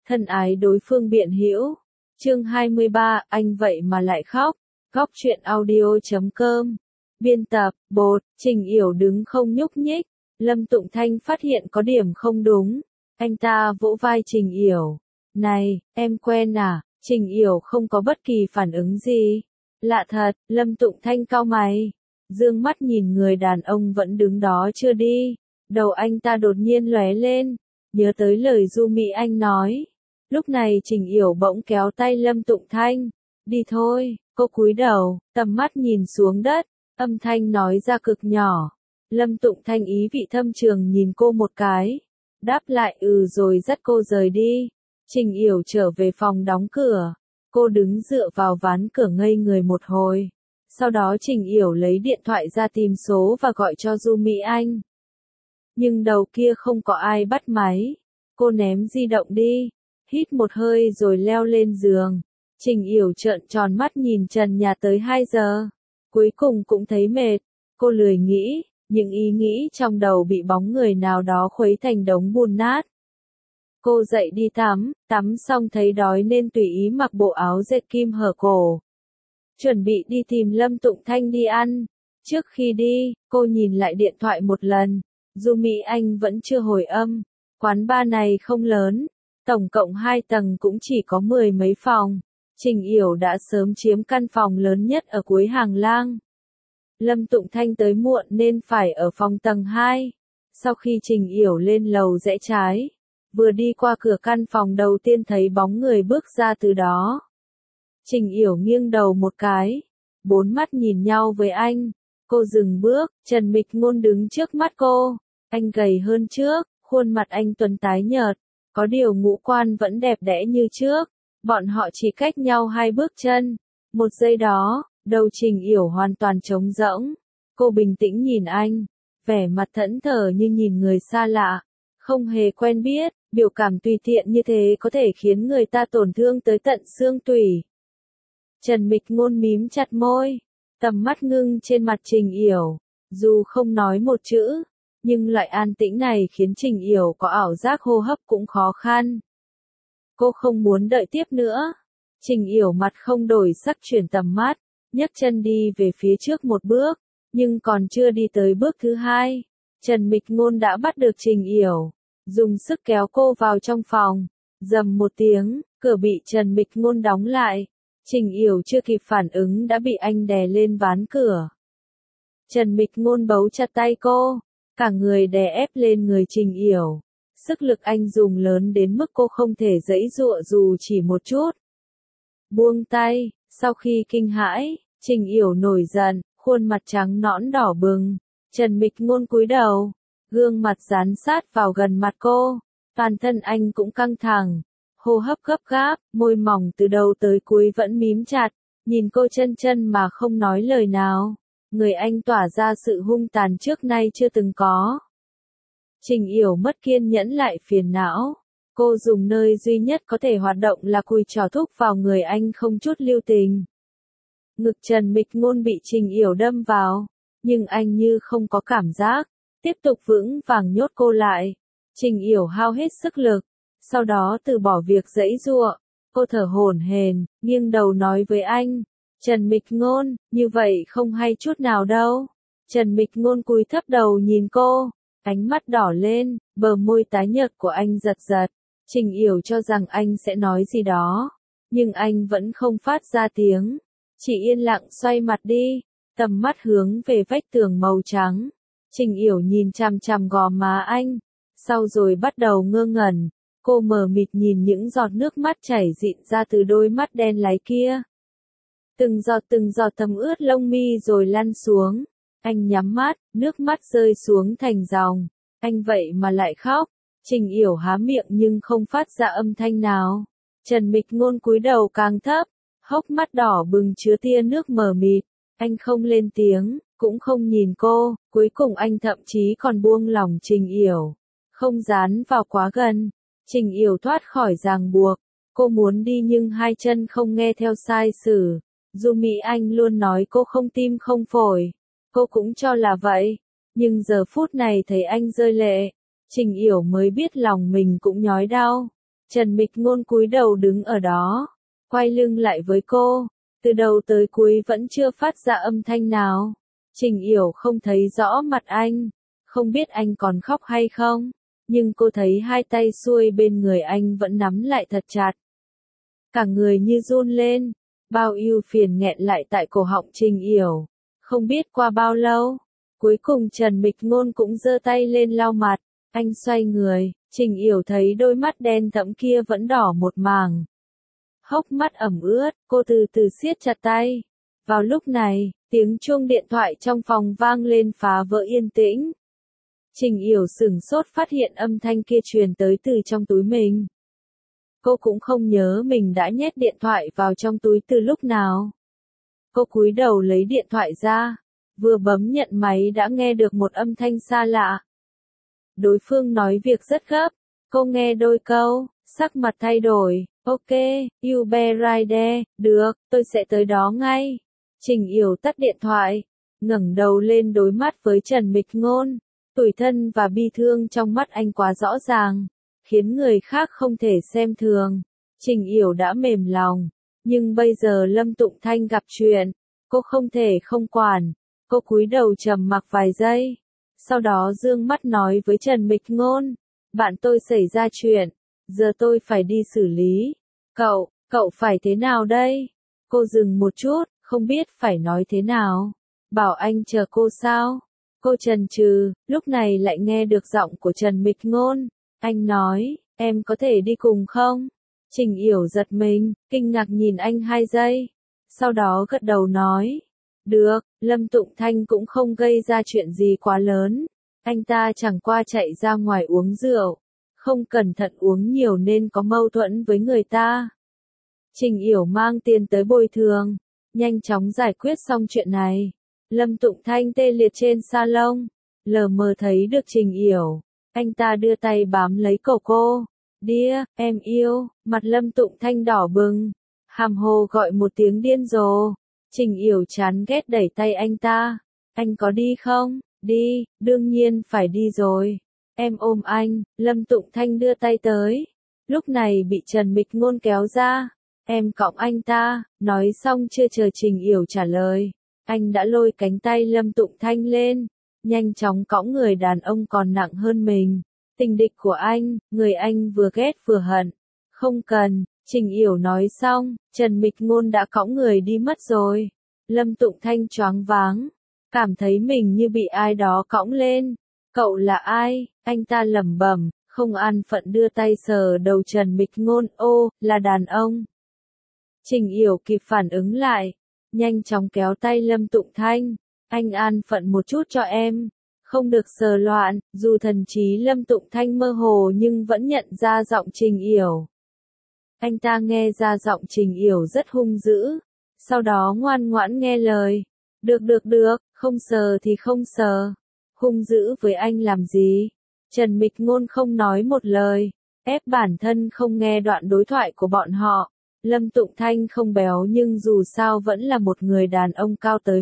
thân ái đối phương biện hữu. Chương 23, anh vậy mà lại khóc. Góc truyện audio.com. Biên tập, Bột, Trình Yểu đứng không nhúc nhích. Lâm Tụng Thanh phát hiện có điểm không đúng. Anh ta vỗ vai Trình Yểu. Này, em quen à? Trình Yểu không có bất kỳ phản ứng gì. Lạ thật, Lâm Tụng Thanh cau mày. Dương mắt nhìn người đàn ông vẫn đứng đó chưa đi. Đầu anh ta đột nhiên lóe lên. Nhớ tới lời Du Mỹ Anh nói. Lúc này Trình Yểu bỗng kéo tay Lâm Tụng Thanh. Đi thôi, cô cúi đầu, tầm mắt nhìn xuống đất. Âm thanh nói ra cực nhỏ. Lâm Tụng Thanh ý vị thâm trường nhìn cô một cái. Đáp lại rồi dắt cô rời đi. Trình Yểu trở về phòng đóng cửa. Cô đứng dựa vào ván cửa ngây người một hồi. Sau đó Trình Yểu lấy điện thoại ra tìm số và gọi cho Du Mỹ Anh. Nhưng đầu kia không có ai bắt máy. Cô ném di động đi. Hít một hơi rồi leo lên giường. Trình Yểu trợn tròn mắt nhìn trần nhà tới 2 giờ. Cuối cùng cũng thấy mệt. Cô lười nghĩ. Những ý nghĩ trong đầu bị bóng người nào đó khuấy thành đống bùn nát. Cô dậy đi tắm xong thấy đói nên tùy ý mặc bộ áo dệt kim hở cổ. Chuẩn bị đi tìm Lâm Tụng Thanh đi ăn. Trước khi đi, cô nhìn lại điện thoại một lần. Du Mỹ Anh vẫn chưa hồi âm. Quán bar này không lớn. Tổng cộng 2 tầng cũng chỉ có 10 mấy phòng. Trình Yểu đã sớm chiếm căn phòng lớn nhất ở cuối hàng lang. Lâm Tụng Thanh tới muộn nên phải ở phòng tầng 2. Sau khi Trình Yểu lên lầu rẽ trái, vừa đi qua cửa căn phòng đầu tiên thấy bóng người bước ra từ đó. Trình Yểu nghiêng đầu một cái, 4 mắt nhìn nhau với anh. Cô dừng bước, Trần Mịch Ngôn đứng trước mắt cô. Anh gầy hơn trước, khuôn mặt anh tuấn tái nhợt, có điều ngũ quan vẫn đẹp đẽ như trước. Bọn họ chỉ cách nhau 2 bước chân. Một giây đó, đầu Trình Yểu hoàn toàn trống rỗng. Cô bình tĩnh nhìn anh, vẻ mặt thẫn thờ như nhìn người xa lạ, không hề quen biết. Biểu cảm tùy tiện như thế có thể khiến người ta tổn thương tới tận xương tủy. Trần Mịch Ngôn mím chặt môi, tầm mắt ngưng trên mặt Trình Yểu. Dù không nói một chữ, nhưng loại an tĩnh này khiến Trình Yểu có ảo giác hô hấp cũng khó khăn. Cô không muốn đợi tiếp nữa. Trình Yểu mặt không đổi sắc chuyển tầm mắt, nhấc chân đi về phía trước một bước, nhưng còn chưa đi tới bước thứ 2, Trần Mịch Ngôn đã bắt được Trình Yểu, dùng sức kéo cô vào trong phòng. Rầm một tiếng, cửa bị Trần Mịch Ngôn đóng lại. Trình Yểu chưa kịp phản ứng đã bị anh đè lên ván cửa. Trần Mịch Ngôn bấu chặt tay cô, cả người đè ép lên người Trình Yểu. Sức lực anh dùng lớn đến mức cô không thể giãy giụa dù chỉ một chút. Buông tay, sau khi kinh hãi, Trình Yểu nổi giận, khuôn mặt trắng nõn đỏ bừng. Trần Mịch Ngôn cúi đầu, gương mặt dán sát vào gần mặt cô, toàn thân anh cũng căng thẳng, hô hấp gấp gáp, môi mỏng từ đầu tới cuối vẫn mím chặt, nhìn cô chân mà không nói lời nào. Người anh tỏa ra sự hung tàn trước nay chưa từng có. Trình Yểu mất kiên nhẫn lại phiền não. Cô dùng nơi duy nhất có thể hoạt động là cùi trỏ thúc vào người anh không chút lưu tình. Ngực Trần Mịch Ngôn bị Trình Yểu đâm vào, nhưng anh như không có cảm giác, tiếp tục vững vàng nhốt cô lại. Trình Yểu hao hết sức lực, sau đó từ bỏ việc giãy giụa. Cô thở hổn hển, nghiêng đầu nói với anh, Trần Mịch Ngôn, như vậy không hay chút nào đâu. Trần Mịch Ngôn cúi thấp đầu nhìn cô, ánh mắt đỏ lên, bờ môi tái nhợt của anh giật giật. Trình Yểu cho rằng anh sẽ nói gì đó, nhưng anh vẫn không phát ra tiếng, chỉ yên lặng xoay mặt đi, tầm mắt hướng về vách tường màu trắng. Trình Yểu nhìn chằm chằm gò má anh, sau rồi bắt đầu ngơ ngẩn. Cô mờ mịt nhìn những giọt nước mắt chảy rịn ra từ đôi mắt đen láy kia. Từng giọt thấm ướt lông mi rồi lăn xuống. Anh nhắm mắt, nước mắt rơi xuống thành dòng. Anh vậy mà lại khóc. Trình Yểu há miệng nhưng không phát ra âm thanh nào. Trần Mịch Ngôn cúi đầu càng thấp, hốc mắt đỏ bừng chứa tia nước mờ mịt. Anh không lên tiếng, cũng không nhìn cô, cuối cùng anh thậm chí còn buông lỏng Trình Yểu, không dán vào quá gần. Trình Yểu thoát khỏi ràng buộc, cô muốn đi nhưng 2 chân không nghe theo sai sử. Du Mỹ Anh luôn nói cô không tim không phổi, cô cũng cho là vậy, nhưng giờ phút này thấy anh rơi lệ, Trình Yểu mới biết lòng mình cũng nhói đau. Trần Mịch Ngôn cúi đầu đứng ở đó, quay lưng lại với cô, từ đầu tới cuối vẫn chưa phát ra âm thanh nào. Trình Yểu không thấy rõ mặt anh, không biết anh còn khóc hay không, nhưng cô thấy hai tay xuôi bên người anh vẫn nắm lại thật chặt. Cả người như run lên, bao ưu phiền nghẹn lại tại cổ họng Trình Yểu. Không biết qua bao lâu, cuối cùng Trần Mịch Ngôn cũng giơ tay lên lau mặt, anh xoay người, Trình Yểu thấy đôi mắt đen thẫm kia vẫn đỏ một mảng. Hốc mắt ẩm ướt, cô từ từ siết chặt tay. Vào lúc này, tiếng chuông điện thoại trong phòng vang lên phá vỡ yên tĩnh. Trình Yểu sửng sốt phát hiện âm thanh kia truyền tới từ trong túi mình. Cô cũng không nhớ mình đã nhét điện thoại vào trong túi từ lúc nào. Cô cúi đầu lấy điện thoại ra, vừa bấm nhận máy đã nghe được một âm thanh xa lạ. Đối phương nói việc rất gấp, cô nghe đôi câu, sắc mặt thay đổi, ok, you be right there, được, tôi sẽ tới đó ngay. Trình Yểu tắt điện thoại, ngẩng đầu lên đối mắt với Trần Mịch Ngôn, tủi thân và bi thương trong mắt anh quá rõ ràng, khiến người khác không thể xem thường. Trình Yểu đã mềm lòng, nhưng bây giờ Lâm Tụng Thanh gặp chuyện, cô không thể không quản. Cô cúi đầu trầm mặc vài giây, sau đó dương mắt nói với Trần Mịch Ngôn, bạn tôi xảy ra chuyện, giờ tôi phải đi xử lý. Cậu phải thế nào đây? Cô dừng một chút, không biết phải nói thế nào. Bảo anh chờ cô sao? Cô chần chừ, lúc này lại nghe được giọng của Trần Mịch Ngôn. Anh nói, em có thể đi cùng không? Trình Yểu giật mình, kinh ngạc nhìn anh 2 giây. Sau đó gật đầu nói, được, Lâm Tụng Thanh cũng không gây ra chuyện gì quá lớn. Anh ta chẳng qua chạy ra ngoài uống rượu, không cẩn thận uống nhiều nên có mâu thuẫn với người ta. Trình Yểu mang tiền tới bồi thường, nhanh chóng giải quyết xong chuyện này. Lâm Tụng Thanh tê liệt trên salon, lờ mờ thấy được Trình Yểu. Anh ta đưa tay bám lấy cổ cô. Dear, em yêu, mặt Lâm Tụng Thanh đỏ bừng, hàm hồ gọi một tiếng điên rồ. Trình Yểu chán ghét đẩy tay anh ta. Anh có đi không? Đi, đương nhiên phải đi rồi. Em ôm anh, Lâm Tụng Thanh đưa tay tới. Lúc này bị Trần Mịch Ngôn kéo ra. Em cõng anh ta, nói xong chưa chờ Trình Yểu trả lời. Anh đã lôi cánh tay Lâm Tụng Thanh lên, nhanh chóng cõng người đàn ông còn nặng hơn mình. Tình địch của anh, người anh vừa ghét vừa hận. Không cần, Trình Yểu nói xong, Trần Mịch Ngôn đã cõng người đi mất rồi. Lâm Tụng Thanh choáng váng, cảm thấy mình như bị ai đó cõng lên. Cậu là ai? Anh ta lẩm bẩm, không an phận đưa tay sờ đầu Trần Mịch Ngôn, ô, là đàn ông. Trình Yểu kịp phản ứng lại, nhanh chóng kéo tay Lâm Tụng Thanh, anh an phận một chút cho em, không được sờ loạn, dù thần trí Lâm Tụng Thanh mơ hồ nhưng vẫn nhận ra giọng Trình Yểu. Anh ta nghe ra giọng Trình Yểu rất hung dữ, sau đó ngoan ngoãn nghe lời, được, không sờ thì không sờ, hung dữ với anh làm gì? Trần Mịch Ngôn không nói một lời, ép bản thân không nghe đoạn đối thoại của bọn họ. Lâm Tụng Thanh không béo nhưng dù sao vẫn là một người đàn ông cao tới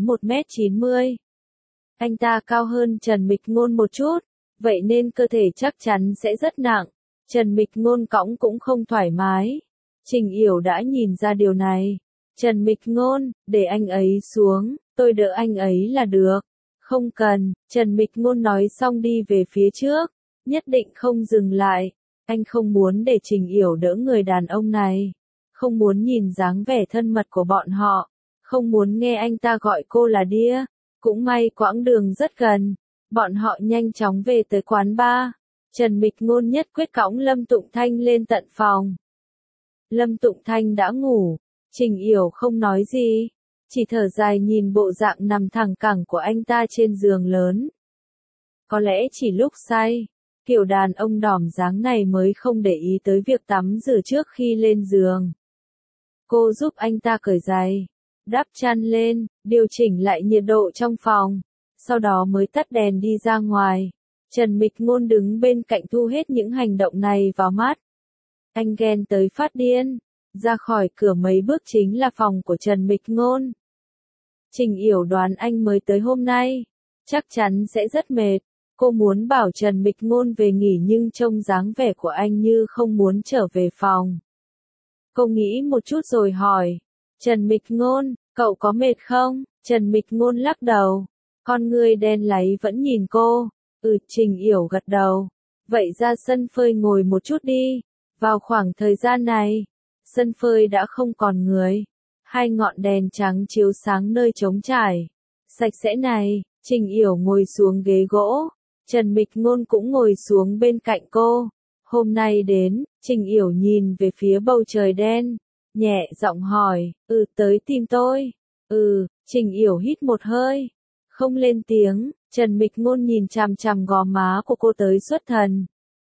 1m90. Anh ta cao hơn Trần Mịch Ngôn một chút, vậy nên cơ thể chắc chắn sẽ rất nặng. Trần Mịch Ngôn cõng cũng không thoải mái. Trình Yểu đã nhìn ra điều này. Trần Mịch Ngôn, để anh ấy xuống, tôi đỡ anh ấy là được. Không cần, Trần Mịch Ngôn nói xong đi về phía trước, nhất định không dừng lại. Anh không muốn để Trình Yểu đỡ người đàn ông này. Không muốn nhìn dáng vẻ thân mật của bọn họ, không muốn nghe anh ta gọi cô là Dear. Cũng may quãng đường rất gần, bọn họ nhanh chóng về tới quán bar. Trần Mịch Ngôn nhất quyết cõng Lâm Tụng Thanh lên tận phòng. Lâm Tụng Thanh đã ngủ, Trình Yểu không nói gì, chỉ thở dài nhìn bộ dạng nằm thẳng cẳng của anh ta trên giường lớn. Có lẽ chỉ lúc say, kiểu đàn ông đỏm dáng này mới không để ý tới việc tắm rửa trước khi lên giường. Cô giúp anh ta cởi giày, đắp chăn lên, điều chỉnh lại nhiệt độ trong phòng, sau đó mới tắt đèn đi ra ngoài. Trần Mịch Ngôn đứng bên cạnh thu hết những hành động này vào mắt. Anh ghen tới phát điên, ra khỏi cửa mấy bước chính là phòng của Trần Mịch Ngôn. Trình Yểu đoán anh mới tới hôm nay, chắc chắn sẽ rất mệt, Cô muốn bảo Trần Mịch Ngôn về nghỉ nhưng trông dáng vẻ của anh như không muốn trở về phòng. Cô nghĩ một chút rồi hỏi, Trần Mịch Ngôn, cậu có mệt không? Trần Mịch Ngôn lắc đầu, con ngươi đen láy vẫn nhìn cô. Trình Yểu gật đầu. Vậy ra sân phơi ngồi một chút đi. Vào khoảng thời gian này, sân phơi đã không còn người. Hai ngọn đèn trắng chiếu sáng nơi trống trải sạch sẽ này. Trình Yểu ngồi xuống ghế gỗ. Trần Mịch Ngôn cũng ngồi xuống bên cạnh cô. Hôm nay đến, Trình Yểu nhìn về phía bầu trời đen, nhẹ giọng hỏi, tới tìm tôi. Trình Yểu hít một hơi, không lên tiếng. Trần Mịch Ngôn nhìn chằm chằm gò má của cô tới xuất thần.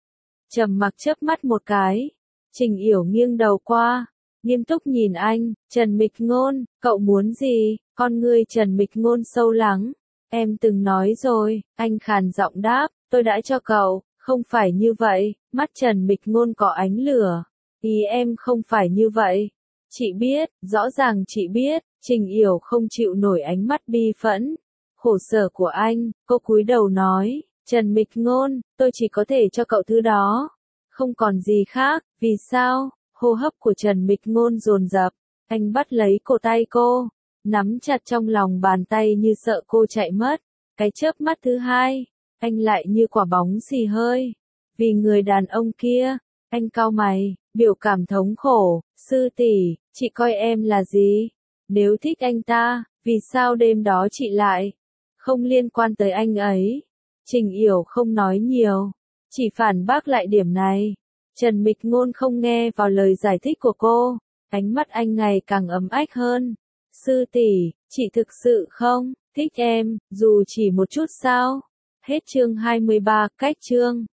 Trầm mặc chớp mắt một cái. Trình Yểu nghiêng đầu qua, nghiêm túc nhìn anh. Trần Mịch Ngôn, cậu muốn gì? Con ngươi Trần Mịch Ngôn sâu lắng. Em từng nói rồi, anh khàn giọng đáp, tôi đã cho cậu. Không phải như vậy. Mắt Trần Mịch Ngôn có ánh lửa. Ý em không phải như vậy. Chị biết, rõ ràng chị biết. Trình Yểu không chịu nổi ánh mắt bi phẫn, khổ sở của anh. Cô cúi đầu nói, Trần Mịch Ngôn, tôi chỉ có thể cho cậu thứ đó, không còn gì khác. Vì sao? Hô hấp của Trần Mịch Ngôn dồn dập. Anh bắt lấy cổ tay cô, nắm chặt trong lòng bàn tay như sợ cô chạy mất. Cái chớp mắt thứ hai, anh lại như quả bóng xì hơi. Vì người đàn ông kia, anh cau mày, biểu cảm thống khổ. Sư tỷ, chị coi em là gì? Nếu thích anh ta, vì sao đêm đó chị lại không liên quan tới anh ấy? Trình Yểu không nói nhiều, chỉ phản bác lại điểm này. Trần Mịch Ngôn không nghe vào lời giải thích của cô, ánh mắt anh ngày càng ấm ách hơn. Sư tỷ, chị thực sự không thích em, dù chỉ một chút sao? Hết chương 23, cách chương.